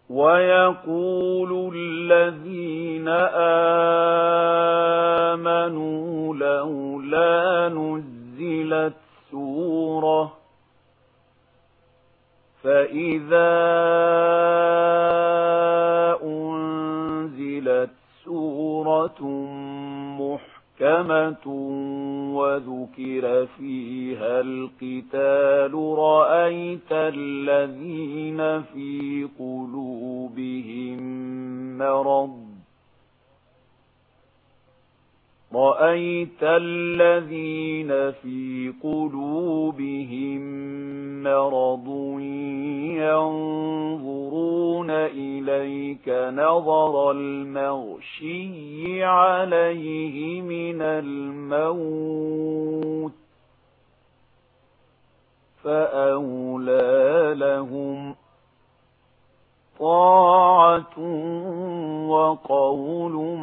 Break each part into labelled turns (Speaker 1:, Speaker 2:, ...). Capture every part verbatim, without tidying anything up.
Speaker 1: ويقول الذين آمنوا لولا نزلت سورة فإذا أنزلت سورة محكمة وذكر فيها القتال رأيت الذين في قلوبهم مرض رأيت الذين في قلوبهم مرض ينظرون إليك نظر المغشي عليه من الموت فأولى لهم طاعة وقول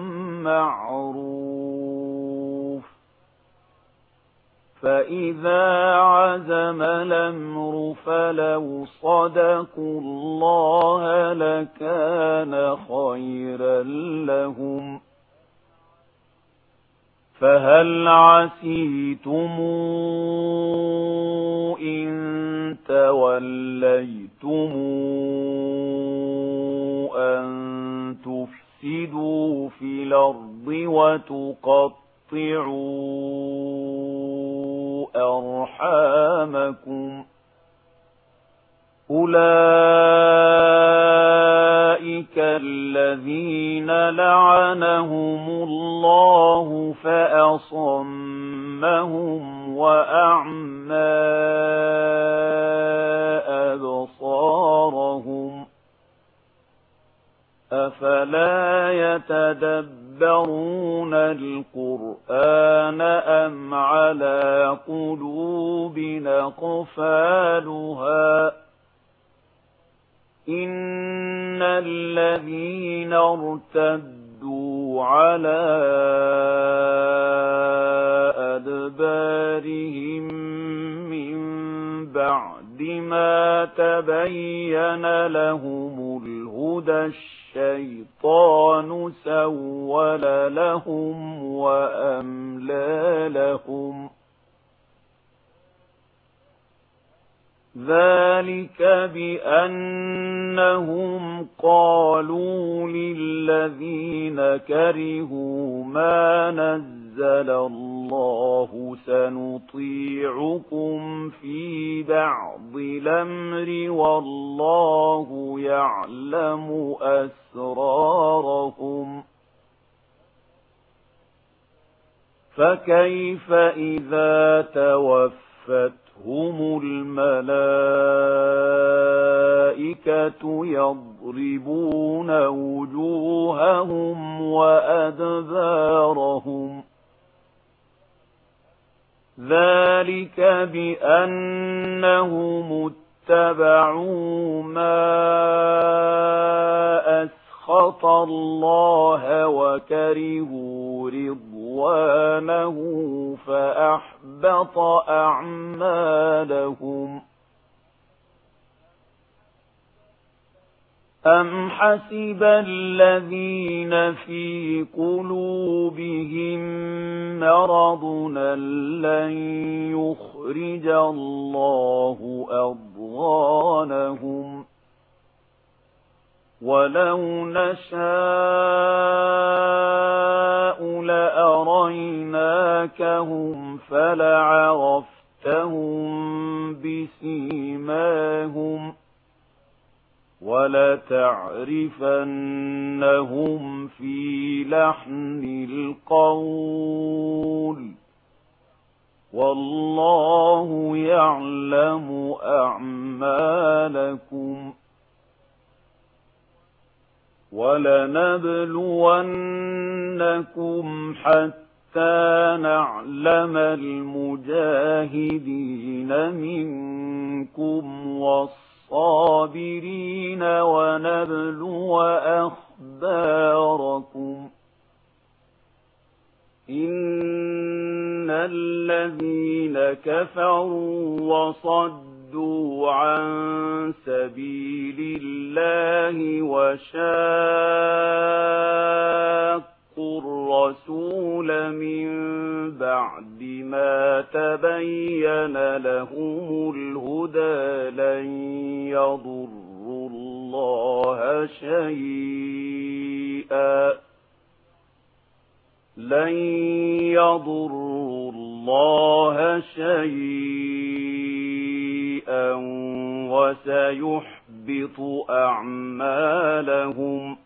Speaker 1: معروف فإذا عزم الأمر فلو صدقوا الله لكان خيرا لهم فهل عسيتم إن توليتم أن تفسدوا في الأرض وتقطعوا أرحامكم أولئك الذين لعنهم الله فأصمهم وأعمى أبصارهم أفلا يتدبرون القرآن أم على قلوب أقفالها إن الذين ارتدوا على أدبارهم من بعد ما تبين لهم الهدى الشيطان سول لهم وأملى لهم ذلك بأنهم قالوا للذين كرهوا ما نزل الله سنطيعكم في بعض الأمر والله يعلم أسرارهم فكيف إذا توفت هم الملائكة يضربون وجوههم وأدبارهم ذلك بأنهم اتبعوا ما أسخط الله وكرهوا رضوانه فأحبط أعمالهم أم حسب الذين في قلوبهم مرض لن يخرج الله أضغانهم ولو نشاء لأريناكهم فلعرفتهم بسيماهم ولتعرفنهم في لحن القول والله يعلم أعمالكم ولنبلونكم حتى نعلم المجاهدين منكم والصابرين ونبلو أخباركم إن الذين كفروا وصدوا عن سبيل الله الله وشاقوا الرسول من بعد ما تبين لهم الهدى لن يضروا الله شيئا لن يضروا الله شيئا وسيحبط أعمالهم